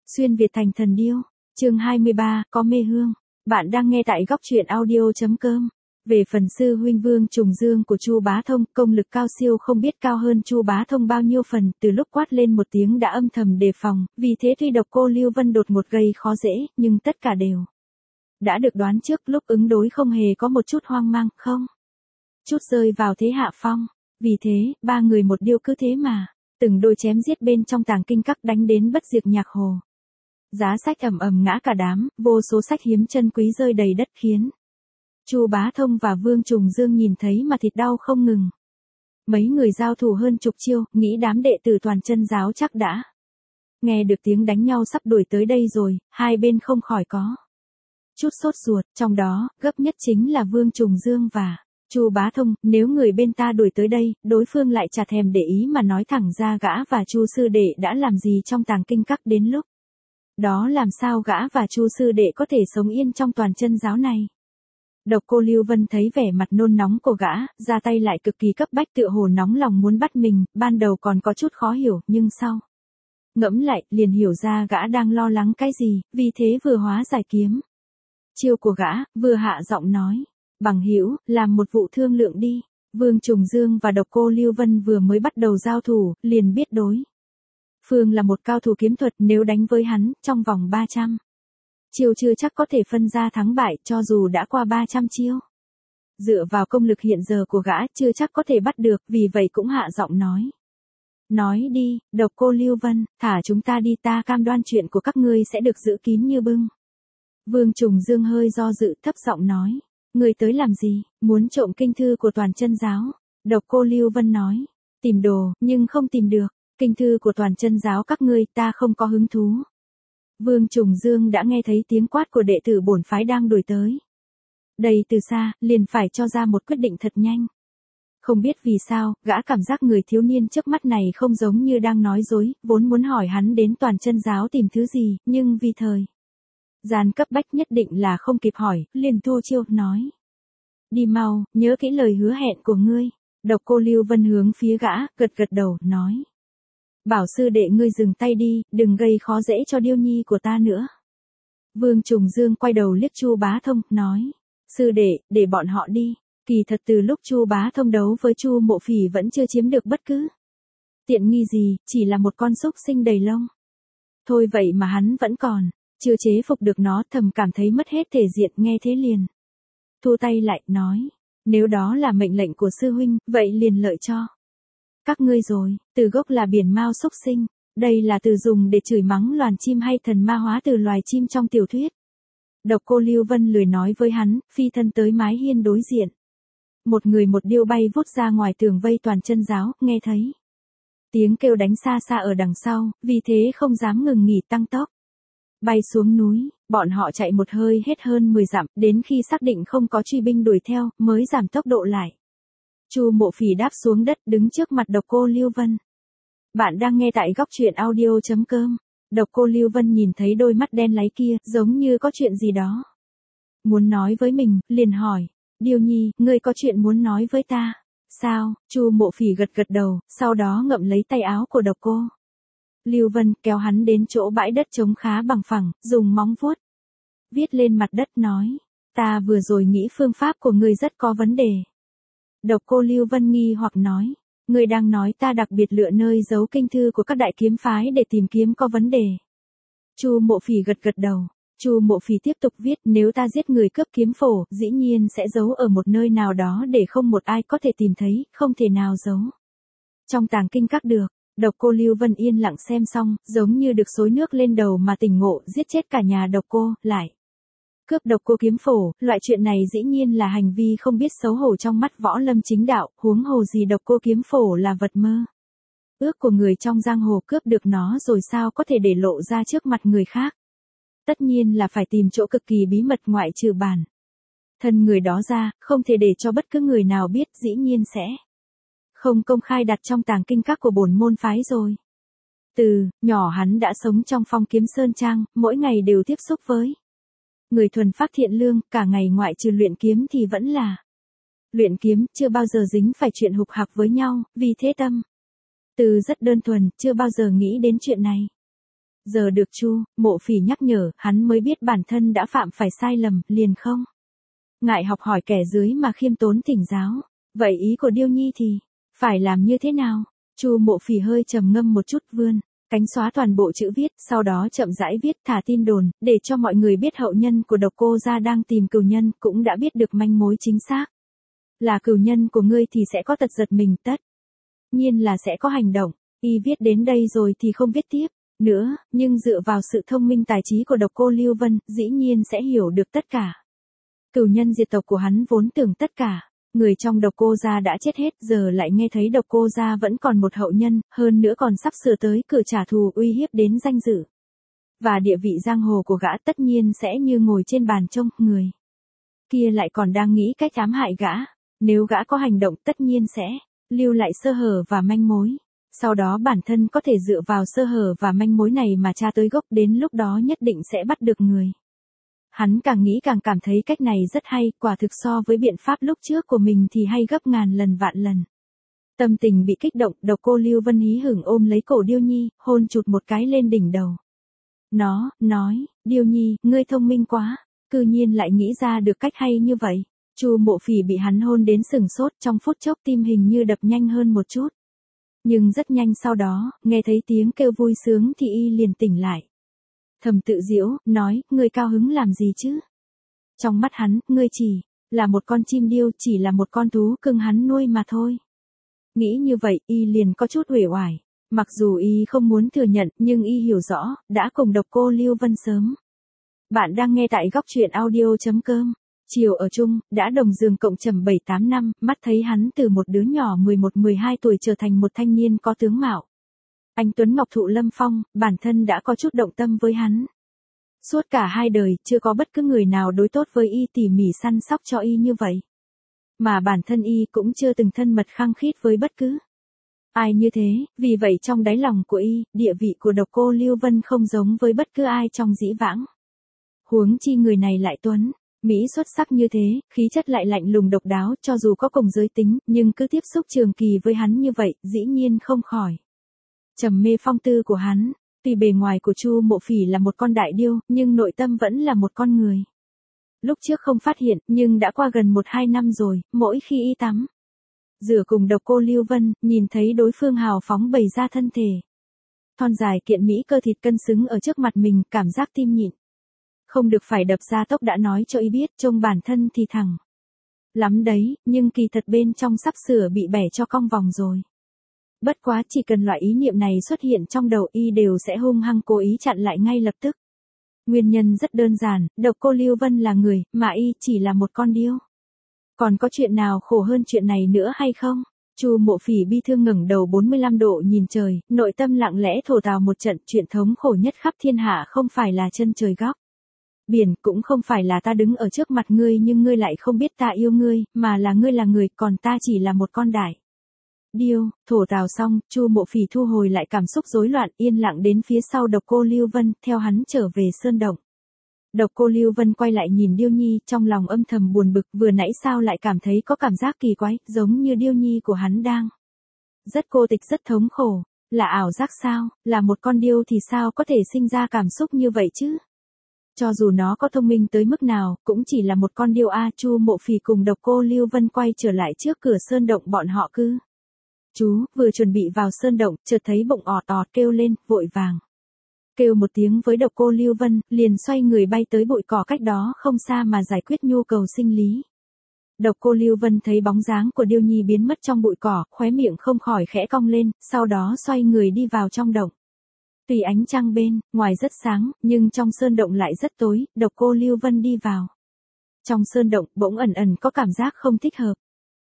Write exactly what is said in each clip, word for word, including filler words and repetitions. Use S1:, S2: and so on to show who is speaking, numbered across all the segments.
S1: Xuyên Việt thành thần điêu, chương hai mươi ba, có mê hương. Bạn đang nghe tại góc truyện audio.com. Về phần sư huynh Vương Trùng Dương của Chu Bá Thông, công lực cao siêu không biết cao hơn Chu Bá Thông bao nhiêu phần, từ lúc quát lên một tiếng đã âm thầm đề phòng, vì thế tuy độc cô Lưu Vân đột ngột gây khó dễ, nhưng tất cả đều đã được đoán trước, lúc ứng đối không hề có một chút hoang mang, không chút rơi vào thế hạ phong. Vì thế, ba người một điêu cứ thế mà từng đôi chém giết bên trong tàng kinh các, đánh đến bất diệt nhạc hồ. Giá sách ầm ầm ngã cả đám, vô số sách hiếm chân quý rơi đầy đất, khiến Chu Bá Thông và Vương Trùng Dương nhìn thấy mà thịt đau không ngừng. Mấy người giao thủ hơn chục chiêu, nghĩ đám đệ tử Toàn Chân giáo chắc đã nghe được tiếng đánh nhau sắp đuổi tới đây rồi, hai bên không khỏi có chút sốt ruột, trong đó, gấp nhất chính là Vương Trùng Dương và Chu Bá Thông. Nếu người bên ta đuổi tới đây, đối phương lại chả thèm để ý mà nói thẳng ra gã và Chu sư đệ đã làm gì trong tàng kinh các, đến lúc đó làm sao gã và Chu sư đệ có thể sống yên trong Toàn Chân giáo này. Độc cô Lưu Vân thấy vẻ mặt nôn nóng của gã, ra tay lại cực kỳ cấp bách, tựa hồ nóng lòng muốn bắt mình, ban đầu còn có chút khó hiểu, nhưng sau ngẫm lại, liền hiểu ra gã đang lo lắng cái gì, vì thế vừa hóa giải kiếm chiêu của gã, vừa hạ giọng nói: "Bằng hữu, làm một vụ thương lượng đi." Vương Trùng Dương và độc cô Lưu Vân vừa mới bắt đầu giao thủ, liền biết đối phương là một cao thủ kiếm thuật, nếu đánh với hắn, trong vòng ba trăm chiêu chưa chắc có thể phân ra thắng bại, cho dù đã qua ba trăm chiêu. Dựa vào công lực hiện giờ của gã, chưa chắc có thể bắt được, vì vậy cũng hạ giọng nói: "Nói đi, độc cô Lưu Vân, thả chúng ta đi, ta cam đoan chuyện của các ngươi sẽ được giữ kín như bưng." Vương Trùng Dương hơi do dự, thấp giọng nói: "Ngươi tới làm gì, muốn trộm kinh thư của Toàn Chân giáo?" Độc cô Lưu Vân nói: "Tìm đồ, nhưng không tìm được. Kinh thư của Toàn Chân giáo các ngươi, ta không có hứng thú." Vương Trùng Dương đã nghe thấy tiếng quát của đệ tử bổn phái đang đuổi tới đây từ xa, liền phải cho ra một quyết định thật nhanh. Không biết vì sao, gã cảm giác người thiếu niên trước mắt này không giống như đang nói dối, vốn muốn hỏi hắn đến Toàn Chân giáo tìm thứ gì, nhưng vì thời gian cấp bách nhất định là không kịp hỏi, liền thua chiêu, nói: "Đi mau, nhớ kỹ lời hứa hẹn của ngươi." Độc cô Lưu Vân hướng phía gã, gật gật đầu, nói: "Bảo sư đệ ngươi dừng tay đi, đừng gây khó dễ cho điêu nhi của ta nữa." Vương Trùng Dương quay đầu liếc Chu Bá Thông, nói: "Sư đệ, để bọn họ đi." Kỳ thật từ lúc Chu Bá Thông đấu với Chu Mộ Phỉ vẫn chưa chiếm được bất cứ tiện nghi gì, chỉ là một con súc sinh đầy lông thôi vậy mà hắn vẫn còn chưa chế phục được nó, thầm cảm thấy mất hết thể diện, nghe thế liền thu tay lại, nói: "Nếu đó là mệnh lệnh của sư huynh, vậy liền lợi cho các ngươi rồi." Từ gốc là biển mao súc sinh, đây là từ dùng để chửi mắng loài chim hay thần ma hóa từ loài chim trong tiểu thuyết. Độc cô Lưu Vân lười nói với hắn, phi thân tới mái hiên đối diện. Một người một điêu bay vút ra ngoài tường vây Toàn Chân giáo, nghe thấy tiếng kêu đánh xa xa ở đằng sau, vì thế không dám ngừng nghỉ, tăng tốc bay xuống núi. Bọn họ chạy một hơi hết hơn mười dặm, đến khi xác định không có truy binh đuổi theo, mới giảm tốc độ lại. Chu Mộ Phỉ đáp xuống đất, đứng trước mặt độc cô Lưu Vân. Bạn đang nghe tại góc truyện audio.com. Độc cô Lưu Vân nhìn thấy đôi mắt đen láy kia, giống như có chuyện gì đó muốn nói với mình, liền hỏi: "Điêu nhi, ngươi có chuyện muốn nói với ta, sao?" Chu Mộ Phỉ gật gật đầu, sau đó ngậm lấy tay áo của độc cô Lưu Vân, kéo hắn đến chỗ bãi đất trống khá bằng phẳng, dùng móng vuốt viết lên mặt đất, nói: "Ta vừa rồi nghĩ phương pháp của ngươi rất có vấn đề." Độc cô Lưu Vân nghi hoặc nói: "Ngươi đang nói ta đặc biệt lựa nơi giấu kinh thư của các đại kiếm phái để tìm kiếm có vấn đề?" Chu Mộ Phỉ gật gật đầu. Chu Mộ Phỉ tiếp tục viết: "Nếu ta giết người cướp kiếm phổ, dĩ nhiên sẽ giấu ở một nơi nào đó để không một ai có thể tìm thấy, không thể nào giấu trong tàng kinh các được." Độc cô Lưu Vân yên lặng xem xong, giống như được xối nước lên đầu mà tỉnh ngộ, giết chết cả nhà độc cô, lại cướp độc cô kiếm phổ, loại chuyện này dĩ nhiên là hành vi không biết xấu hổ trong mắt võ lâm chính đạo, huống hồ gì độc cô kiếm phổ là vật mơ ước của người trong giang hồ, cướp được nó rồi sao có thể để lộ ra trước mặt người khác. Tất nhiên là phải tìm chỗ cực kỳ bí mật, ngoại trừ bản thân người đó ra, không thể để cho bất cứ người nào biết, dĩ nhiên sẽ không công khai đặt trong tàng kinh các của bổn môn phái rồi. Từ nhỏ hắn đã sống trong Phong Kiếm Sơn Trang, mỗi ngày đều tiếp xúc với người thuần phác thiện lương, cả ngày ngoại trừ luyện kiếm thì vẫn là luyện kiếm, chưa bao giờ dính phải chuyện hục hặc với nhau, vì thế tâm từ rất đơn thuần, chưa bao giờ nghĩ đến chuyện này. Giờ được Chu Mộ Phỉ nhắc nhở, hắn mới biết bản thân đã phạm phải sai lầm, liền không ngại học hỏi kẻ dưới mà khiêm tốn thỉnh giáo. Vậy ý của Điêu Nhi thì phải làm như thế nào? Chu Mộ Phỉ hơi trầm ngâm một chút, vươn cánh xóa toàn bộ chữ viết, sau đó chậm rãi viết thả tin đồn, để cho mọi người biết hậu nhân của Độc Cô gia đang tìm cừu nhân, cũng đã biết được manh mối chính xác. Là cừu nhân của ngươi thì sẽ có tật giật mình, tất nhiên là sẽ có hành động. Y viết đến đây rồi thì không viết tiếp nữa, nhưng dựa vào sự thông minh tài trí của Độc Cô Lưu Vân, dĩ nhiên sẽ hiểu được tất cả. Cừu nhân diệt tộc của hắn vốn tưởng tất cả người trong Độc Cô gia đã chết hết, giờ lại nghe thấy Độc Cô gia vẫn còn một hậu nhân, hơn nữa còn sắp sửa tới cửa trả thù, uy hiếp đến danh dự và địa vị giang hồ của gã, tất nhiên sẽ như ngồi trên bàn trông, người kia lại còn đang nghĩ cách ám hại gã. Nếu gã có hành động, tất nhiên sẽ lưu lại sơ hở và manh mối. Sau đó bản thân có thể dựa vào sơ hở và manh mối này mà tra tới gốc, đến lúc đó nhất định sẽ bắt được người. Hắn càng nghĩ càng cảm thấy cách này rất hay, quả thực so với biện pháp lúc trước của mình thì hay gấp ngàn lần vạn lần. Tâm tình bị kích động, Độc Cô Lưu Vân hí hửng ôm lấy cổ Điêu Nhi, hôn chụt một cái lên đỉnh đầu nó, nói, Điêu Nhi, ngươi thông minh quá, cư nhiên lại nghĩ ra được cách hay như vậy. Chu Mộ Phỉ bị hắn hôn đến sừng sốt, trong phút chốc tim hình như đập nhanh hơn một chút. Nhưng rất nhanh sau đó, nghe thấy tiếng kêu vui sướng thì y liền tỉnh lại. Thầm tự giễu, nói, ngươi cao hứng làm gì chứ? Trong mắt hắn, ngươi chỉ là một con chim điêu, chỉ là một con thú cưng hắn nuôi mà thôi. Nghĩ như vậy, y liền có chút uể oải. Mặc dù y không muốn thừa nhận, nhưng y hiểu rõ, đã cùng Độc Cô Lưu Vân sớm. Bạn đang nghe tại góc truyện audio chấm com. Chiều ở chung, đã đồng giường cộng trầm bảy tám năm, mắt thấy hắn từ một đứa nhỏ mười một mười hai tuổi trở thành một thanh niên có tướng mạo anh tuấn ngọc thụ lâm phong, bản thân đã có chút động tâm với hắn. Suốt cả hai đời, chưa có bất cứ người nào đối tốt với y, tỉ mỉ săn sóc cho y như vậy. Mà bản thân y cũng chưa từng thân mật khăng khít với bất cứ ai như thế, vì vậy trong đáy lòng của y, địa vị của Độc Cô Lưu Vân không giống với bất cứ ai trong dĩ vãng. Huống chi người này lại tuấn mỹ xuất sắc như thế, khí chất lại lạnh lùng độc đáo, cho dù có cùng giới tính, nhưng cứ tiếp xúc trường kỳ với hắn như vậy, dĩ nhiên không khỏi trầm mê phong tư của hắn. Tuy bề ngoài của Chu Mộ Phỉ là một con đại điêu, nhưng nội tâm vẫn là một con người. Lúc trước không phát hiện, nhưng đã qua gần một hai năm rồi, mỗi khi y tắm rửa cùng Độc Cô Lưu Vân, nhìn thấy đối phương hào phóng bày ra thân thể thon dài kiện mỹ cơ thịt cân xứng ở trước mặt mình, cảm giác tim nhịn không được phải đập ra tốc đã nói cho y biết, trông bản thân thì thẳng lắm đấy, nhưng kỳ thật bên trong sắp sửa bị bẻ cho cong vòng rồi. Bất quá chỉ cần loại ý niệm này xuất hiện trong đầu y đều sẽ hung hăng cố ý chặn lại ngay lập tức. Nguyên nhân rất đơn giản, Độc Cô Lưu Vân là người, mà y chỉ là một con điêu. Còn có chuyện nào khổ hơn chuyện này nữa hay không? Chu Mộ Phỉ bi thương ngẩng đầu bốn mươi lăm độ nhìn trời, nội tâm lặng lẽ thổ tào một trận, chuyện thống khổ nhất khắp thiên hạ không phải là chân trời góc biển, cũng không phải là ta đứng ở trước mặt ngươi nhưng ngươi lại không biết ta yêu ngươi, mà là ngươi là người, còn ta chỉ là một con đại điêu. Thổ tào xong, Chu Mộ Phỉ thu hồi lại cảm xúc rối loạn, yên lặng đến phía sau Độc Cô Lưu Vân, theo hắn trở về sơn động. Độc Cô Lưu Vân quay lại nhìn Điêu Nhi, trong lòng âm thầm buồn bực, vừa nãy sao lại cảm thấy có cảm giác kỳ quái, giống như Điêu Nhi của hắn đang rất cô tịch, rất thống khổ. Là ảo giác sao? Là một con điêu thì sao có thể sinh ra cảm xúc như vậy chứ? Cho dù nó có thông minh tới mức nào, cũng chỉ là một con điêu a. Chu Mộ Phỉ cùng Độc Cô Lưu Vân quay trở lại trước cửa sơn động, bọn họ cứ chú vừa chuẩn bị vào sơn động, chợt thấy bụng ọt ọt kêu lên, vội vàng kêu một tiếng với Độc Cô Lưu Vân, liền xoay người bay tới bụi cỏ cách đó không xa mà giải quyết nhu cầu sinh lý. Độc Cô Lưu Vân thấy bóng dáng của Điêu Nhi biến mất trong bụi cỏ, khóe miệng không khỏi khẽ cong lên, sau đó xoay người đi vào trong động. Tuy ánh trăng bên ngoài rất sáng, nhưng trong sơn động lại rất tối. Độc Cô Lưu Vân đi vào trong sơn động, bỗng ẩn ẩn có cảm giác không thích hợp.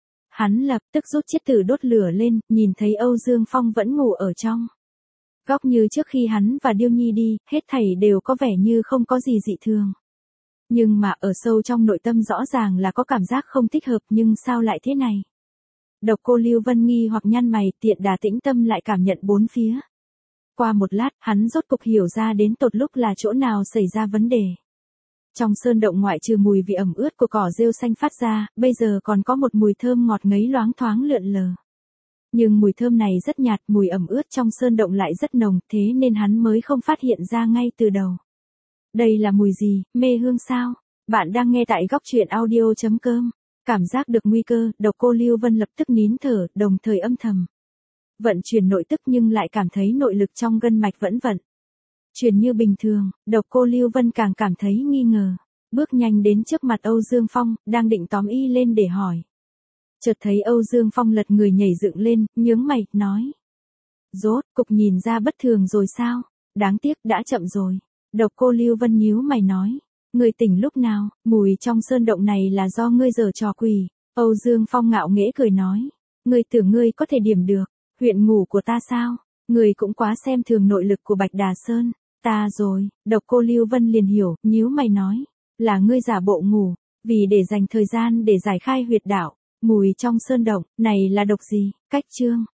S1: Hắn lập tức rút chiếc tử đốt lửa lên, nhìn thấy Âu Dương Phong vẫn ngủ ở trong góc như trước khi hắn và Điêu Nhi đi, hết thảy đều có vẻ như không có gì dị thường. Nhưng mà ở sâu trong nội tâm rõ ràng là có cảm giác không thích hợp, nhưng sao lại thế này? Độc Cô Lưu Vân nghi hoặc nhăn mày, tiện đà tĩnh tâm lại cảm nhận bốn phía. Qua một lát, hắn rốt cục hiểu ra đến tột lúc là chỗ nào xảy ra vấn đề. Trong sơn động ngoại trừ mùi vị ẩm ướt của cỏ rêu xanh phát ra, bây giờ còn có một mùi thơm ngọt ngấy loáng thoáng lượn lờ. Nhưng mùi thơm này rất nhạt, mùi ẩm ướt trong sơn động lại rất nồng, thế nên hắn mới không phát hiện ra ngay từ đầu. Đây là mùi gì, mê hương sao? Bạn đang nghe tại góc truyện audio chấm com. Cảm giác được nguy cơ, Độc Cô Lưu Vân lập tức nín thở, đồng thời âm thầm vận chuyển nội tức nhưng lại cảm thấy nội lực trong gân mạch vẫn vận chuyển như bình thường. Độc Cô Lưu Vân càng cảm thấy nghi ngờ, bước nhanh đến trước mặt Âu Dương Phong, đang định tóm y lên để hỏi. Chợt thấy Âu Dương Phong lật người nhảy dựng lên, nhướng mày, nói: Rốt cục nhìn ra bất thường rồi sao? Đáng tiếc đã chậm rồi. Độc Cô Lưu Vân nhíu mày nói: Ngươi tỉnh lúc nào? Mùi trong sơn động này là do ngươi giở trò quỷ. Âu Dương Phong ngạo nghễ cười nói: Ngươi tưởng ngươi có thể điểm được huyện ngủ của ta sao? Ngươi cũng quá xem thường nội lực của Bạch Đà Sơn. Ta rồi. Độc Cô Lưu Vân liền hiểu, nhíu mày nói: Là ngươi giả bộ ngủ, vì để dành thời gian để giải khai huyệt đạo. Mùi trong sơn động này là độc gì? Cách chương.